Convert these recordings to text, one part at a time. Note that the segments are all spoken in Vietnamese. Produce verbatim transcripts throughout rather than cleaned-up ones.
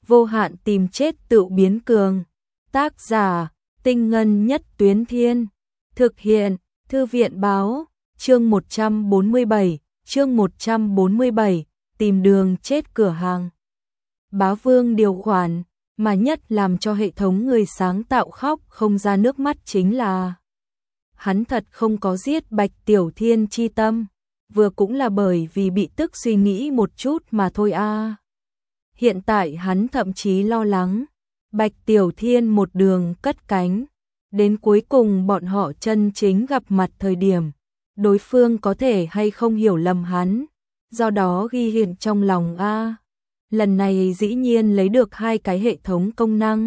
vô hạn tìm chết tự biến cường. Tác giả, Tinh Ngân Nhất Tuyến Thiên. Thực hiện, Thư viện Báo. Chương một trăm bốn mươi bảy, chương một trăm bốn mươi bảy, tìm đường chết cửa hàng. Bá Vương điều khoản, mà nhất làm cho hệ thống người sáng tạo khóc không ra nước mắt chính là hắn thật không có giết Bạch Tiểu Thiên chi tâm, vừa cũng là bởi vì bị tức suy nghĩ một chút mà thôi a. À. Hiện tại hắn thậm chí lo lắng, Bạch Tiểu Thiên một đường cất cánh, đến cuối cùng bọn họ chân chính gặp mặt thời điểm, đối phương có thể hay không hiểu lầm hắn, do đó ghi hiện trong lòng a. À. Lần này dĩ nhiên lấy được hai cái hệ thống công năng.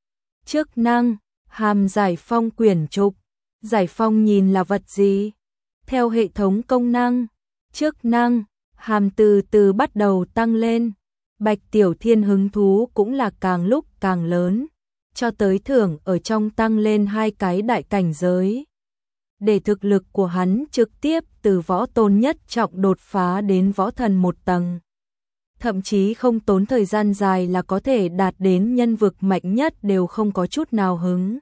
Chức năng, hàm giải phong quyển trục. Giải phong nhìn là vật gì? Theo hệ thống công năng, chức năng, hàm từ từ bắt đầu tăng lên. Bạch Tiểu Thiên hứng thú cũng là càng lúc càng lớn, cho tới thưởng ở trong tăng lên hai cái đại cảnh giới. Để thực lực của hắn trực tiếp từ võ tôn nhất trọng đột phá đến võ thần một tầng. Thậm chí không tốn thời gian dài là có thể đạt đến nhân vực mạnh nhất đều không có chút nào hứng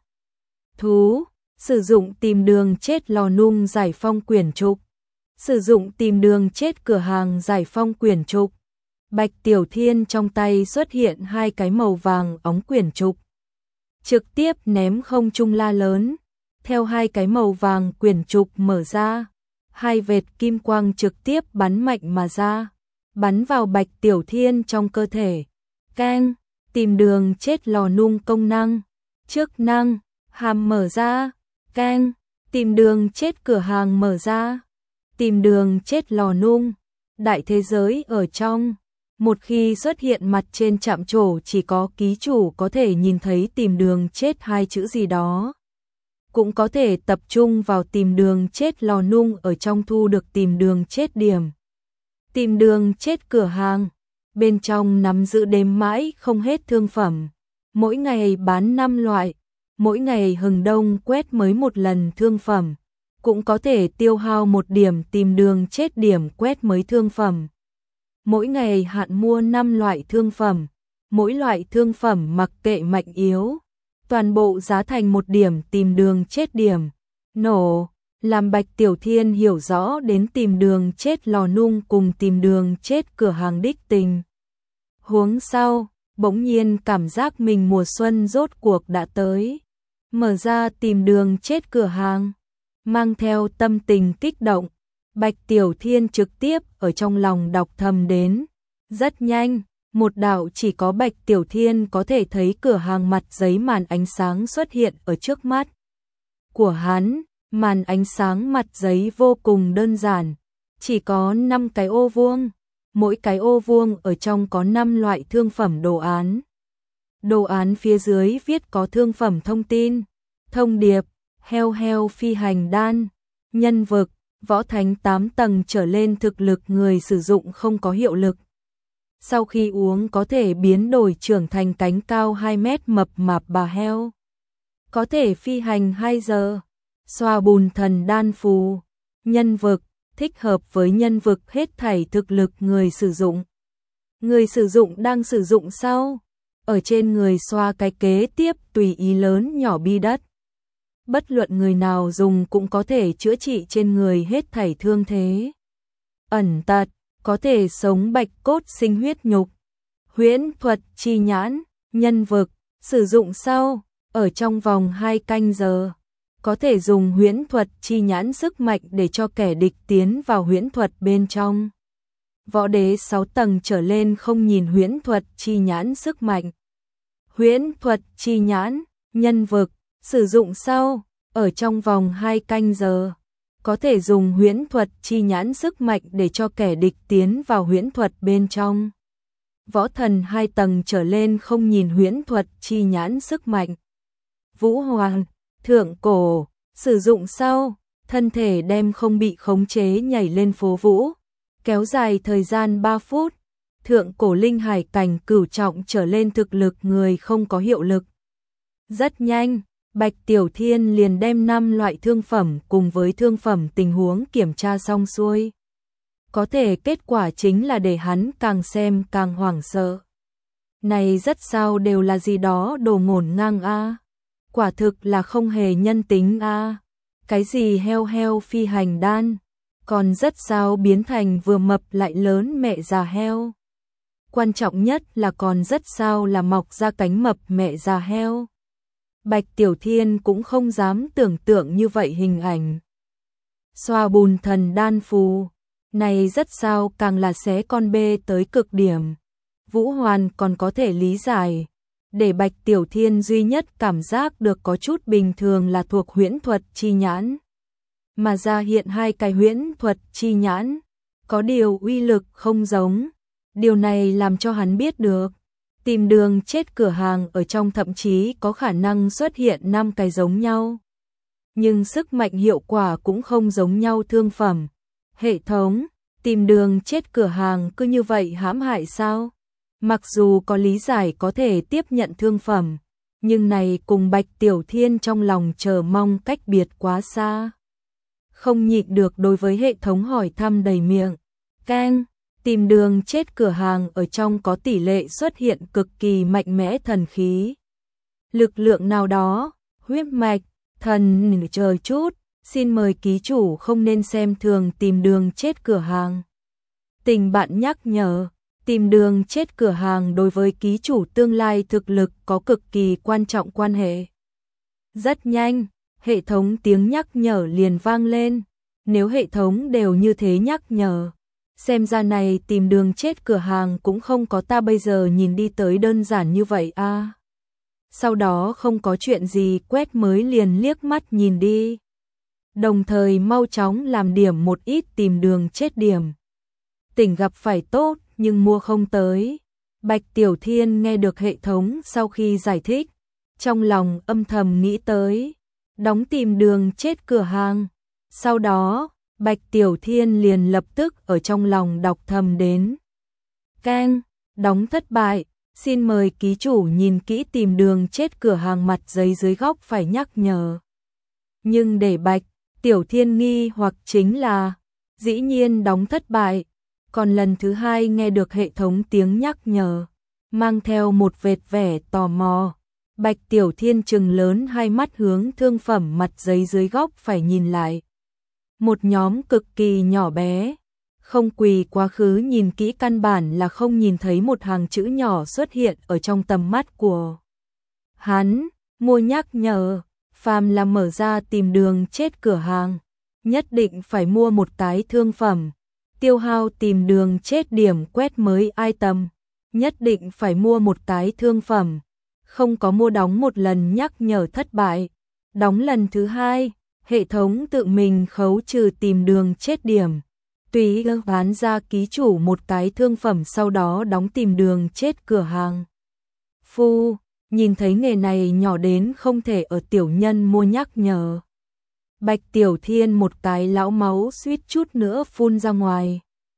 thú. Sử dụng tìm đường chết lò nung giải phong quyển trục. Sử dụng tìm đường chết cửa hàng giải phong quyển trục. Bạch Tiểu Thiên trong tay xuất hiện hai cái màu vàng óng quyển trục. Trực tiếp ném không trung la lớn. Theo hai cái màu vàng quyển trục mở ra, hai vệt kim quang trực tiếp bắn mạnh mà ra, bắn vào Bạch Tiểu Thiên trong cơ thể. Keng, tìm đường chết lò nung công năng. Chức năng, hàm mở ra. Keng, tìm đường chết cửa hàng mở ra. Tìm đường chết lò nung. Đại thế giới ở trong, một khi xuất hiện mặt trên chạm trổ chỉ có ký chủ có thể nhìn thấy tìm đường chết hai chữ gì đó. Cũng có thể tập trung vào tìm đường chết lò nung ở trong thu được tìm đường chết điểm. Tìm đường chết cửa hàng, bên trong nắm giữ đếm mãi không hết thương phẩm, mỗi ngày bán năm loại, mỗi ngày hừng đông quét mới một lần thương phẩm, cũng có thể tiêu hao một điểm tìm đường chết điểm quét mới thương phẩm. Mỗi ngày hạn mua năm loại thương phẩm, mỗi loại thương phẩm mặc kệ mạnh yếu, toàn bộ giá thành một điểm tìm đường chết điểm. Nổ, làm Bạch Tiểu Thiên hiểu rõ đến tìm đường chết lò nung cùng tìm đường chết cửa hàng đích tình. Huống sau, bỗng nhiên cảm giác mình mùa xuân rốt cuộc đã tới. Mở ra tìm đường chết cửa hàng, mang theo tâm tình kích động, Bạch Tiểu Thiên trực tiếp ở trong lòng đọc thầm đến. Rất nhanh, một đạo chỉ có Bạch Tiểu Thiên có thể thấy cửa hàng mặt giấy màn ánh sáng xuất hiện ở trước mắt của hắn. Màn ánh sáng mặt giấy vô cùng đơn giản, chỉ có năm cái ô vuông, mỗi cái ô vuông ở trong có năm loại thương phẩm đồ án. Đồ án phía dưới viết có thương phẩm thông tin, thông điệp, heo heo phi hành đan, nhân vực, võ thánh tám tầng trở lên thực lực người sử dụng không có hiệu lực. Sau khi uống có thể biến đổi trưởng thành cánh cao hai mét mập mạp bà heo. Có thể phi hành hai giờ. Xoa bùn thần đan phù, nhân vực, thích hợp với nhân vực hết thảy thực lực người sử dụng. Người sử dụng đang sử dụng sau, ở trên người xoa cái kế tiếp tùy ý lớn nhỏ bi đất. Bất luận người nào dùng cũng có thể chữa trị trên người hết thảy thương thế. Ẩn tật, có thể sống bạch cốt sinh huyết nhục. Huyễn thuật chi nhãn, nhân vực, sử dụng sau, ở trong vòng hai canh giờ. Có thể dùng huyễn thuật chi nhãn sức mạnh để cho kẻ địch tiến vào huyễn thuật bên trong. Võ đế sáu tầng trở lên không nhìn huyễn thuật chi nhãn sức mạnh. Huyễn thuật chi nhãn, nhân vực, sử dụng sau, ở trong vòng hai canh giờ. Có thể dùng huyễn thuật chi nhãn sức mạnh để cho kẻ địch tiến vào huyễn thuật bên trong. Võ thần hai tầng trở lên không nhìn huyễn thuật chi nhãn sức mạnh. Vũ hoàng, thượng cổ, sử dụng sau, thân thể đem không bị khống chế nhảy lên phố vũ, kéo dài thời gian ba phút. Thượng cổ linh hải cảnh cửu trọng trở lên thực lực người không có hiệu lực. Rất nhanh, Bạch Tiểu Thiên liền đem năm loại thương phẩm cùng với thương phẩm tình huống kiểm tra xong xuôi. Có thể kết quả chính là để hắn càng xem càng hoảng sợ. Này rất sao đều là gì đó đồ ngổn ngang a. Quả thực là không hề nhân tính a. Cái gì heo heo phi hành đan, còn rất sao biến thành vừa mập lại lớn mẹ già heo. Quan trọng nhất là còn rất sao là mọc ra cánh mập mẹ già heo. Bạch Tiểu Thiên cũng không dám tưởng tượng như vậy hình ảnh. Xoa bùn thần đan phù, này rất sao càng là xé con bê tới cực điểm. Vũ Hoàn còn có thể lý giải, để Bạch Tiểu Thiên duy nhất cảm giác được có chút bình thường là thuộc huyễn thuật chi nhãn. Mà ra hiện hai cái huyễn thuật chi nhãn, có điều uy lực không giống. Điều này làm cho hắn biết được, tìm đường chết cửa hàng ở trong thậm chí có khả năng xuất hiện năm cái giống nhau. Nhưng sức mạnh hiệu quả cũng không giống nhau thương phẩm. Hệ thống, tìm đường chết cửa hàng cứ như vậy hãm hại sao? Mặc dù có lý giải có thể tiếp nhận thương phẩm, nhưng này cùng Bạch Tiểu Thiên trong lòng chờ mong cách biệt quá xa. Không nhịn được đối với hệ thống hỏi thăm đầy miệng. Keng, tìm đường chết cửa hàng ở trong có tỷ lệ xuất hiện cực kỳ mạnh mẽ thần khí. Lực lượng nào đó, huyết mạch, thần chờ chút, xin mời ký chủ không nên xem thường tìm đường chết cửa hàng. Tình bạn nhắc nhở, tìm đường chết cửa hàng đối với ký chủ tương lai thực lực có cực kỳ quan trọng quan hệ. Rất nhanh, hệ thống tiếng nhắc nhở liền vang lên. Nếu hệ thống đều như thế nhắc nhở, xem ra này tìm đường chết cửa hàng cũng không có ta bây giờ nhìn đi tới đơn giản như vậy a. À. Sau đó không có chuyện gì quét mới liền liếc mắt nhìn đi. Đồng thời mau chóng làm điểm một ít tìm đường chết điểm. Tỉnh gặp phải tốt nhưng mua không tới. Bạch Tiểu Thiên nghe được hệ thống sau khi giải thích, trong lòng âm thầm nghĩ tới, đóng tìm đường chết cửa hàng. Sau đó, Bạch Tiểu Thiên liền lập tức ở trong lòng đọc thầm đến. Keng, đóng thất bại, xin mời ký chủ nhìn kỹ tìm đường chết cửa hàng mặt giấy dưới góc phải nhắc nhở. Nhưng để Bạch Tiểu Thiên nghi hoặc chính là, dĩ nhiên đóng thất bại, còn lần thứ hai nghe được hệ thống tiếng nhắc nhở, mang theo một vệt vẻ tò mò. Bạch Tiểu Thiên trừng lớn hai mắt hướng thương phẩm mặt giấy dưới góc phải nhìn lại. Một nhóm cực kỳ nhỏ bé, không quỳ quá khứ nhìn kỹ căn bản là không nhìn thấy một hàng chữ nhỏ xuất hiện ở trong tầm mắt của hắn. Mua nhắc nhở, phàm là mở ra tìm đường chết cửa hàng, nhất định phải mua một cái thương phẩm. Tiêu hao tìm đường chết điểm quét mới item, nhất định phải mua một cái thương phẩm. Không có mua đóng một lần nhắc nhở thất bại, đóng lần thứ hai, hệ thống tự mình khấu trừ tìm đường chết điểm. Tùy bán ra ký chủ một cái thương phẩm sau đó đóng tìm đường chết cửa hàng. Phu, nhìn thấy nghề này nhỏ đến không thể ở tiểu nhân mua nhắc nhở. Bạch Tiểu Thiên một cái lão máu suýt chút nữa phun ra ngoài.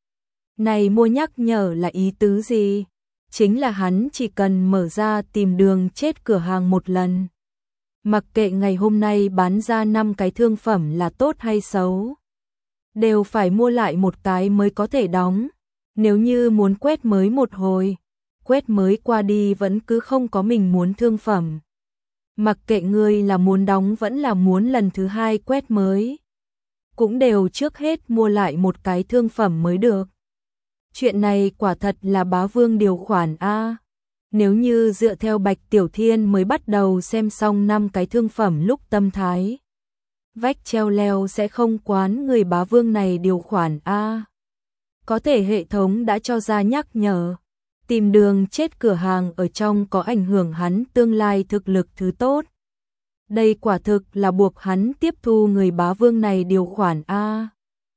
Này mua nhắc nhở là ý tứ gì? Chính là hắn chỉ cần mở ra tìm đường chết cửa hàng một lần. Mặc kệ ngày hôm nay bán ra năm cái thương phẩm là tốt hay xấu, đều phải mua lại một cái mới có thể đóng. Nếu như muốn quét mới một hồi, quét mới qua đi vẫn cứ không có mình muốn thương phẩm. Mặc kệ ngươi là muốn đóng vẫn là muốn lần thứ hai quét mới, cũng đều trước hết mua lại một cái thương phẩm mới được. Chuyện này quả thật là bá vương điều khoản a. Nếu như dựa theo Bạch Tiểu Thiên mới bắt đầu xem xong năm cái thương phẩm lúc tâm thái, vách treo leo sẽ không quán người bá vương này điều khoản a. Có thể hệ thống đã cho ra nhắc nhở, tìm đường chết cửa hàng ở trong có ảnh hưởng hắn tương lai thực lực thứ tốt. Đây quả thực là buộc hắn tiếp thu người bá vương này điều khoản a.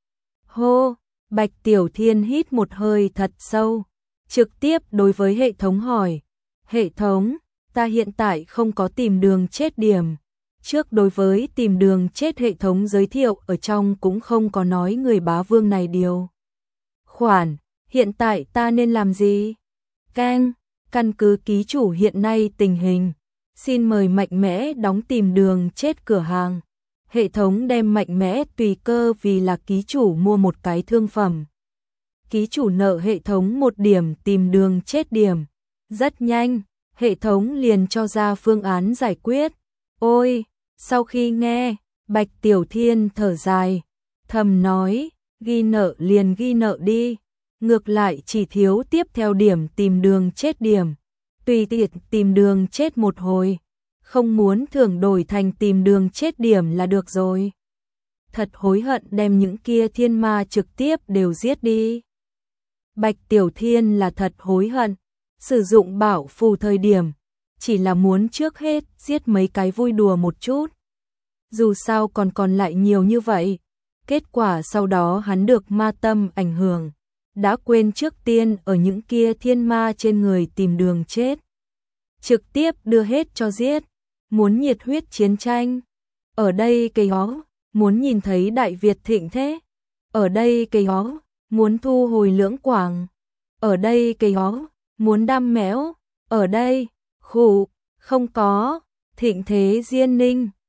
Hô, Bạch Tiểu Thiên hít một hơi thật sâu, trực tiếp đối với hệ thống hỏi. Hệ thống, ta hiện tại không có tìm đường chết điểm. Trước đối với tìm đường chết hệ thống giới thiệu ở trong cũng không có nói người bá vương này điều khoản. Hiện tại ta nên làm gì? Keng, căn cứ ký chủ hiện nay tình hình, xin mời mạnh mẽ đóng tìm đường chết cửa hàng. Hệ thống đem mạnh mẽ tùy cơ vì là ký chủ mua một cái thương phẩm. Ký chủ nợ hệ thống một điểm tìm đường chết điểm. Rất nhanh, hệ thống liền cho ra phương án giải quyết. Ôi, sau khi nghe, Bạch Tiểu Thiên thở dài, thầm nói, ghi nợ liền ghi nợ đi, ngược lại chỉ thiếu tiếp theo điểm tìm đường chết điểm, tùy tiện tìm đường chết một hồi, không muốn thưởng đổi thành tìm đường chết điểm là được rồi. Thật hối hận đem những kia thiên ma trực tiếp đều giết đi. Bạch Tiểu Thiên là thật hối hận, sử dụng bảo phù thời điểm, chỉ là muốn trước hết giết mấy cái vui đùa một chút. Dù sao còn còn lại nhiều như vậy, kết quả sau đó hắn được ma tâm ảnh hưởng, đã quên trước tiên ở những kia thiên ma trên người tìm đường chết. Trực tiếp đưa hết cho giết, muốn nhiệt huyết chiến tranh. Ở đây cây ó, muốn nhìn thấy Đại Việt thịnh thế. Ở đây cây ó, muốn thu hồi Lưỡng Quảng. Ở đây cây ó, muốn đam mẽo. Ở đây, khủ, không có, thịnh thế Diên Ninh.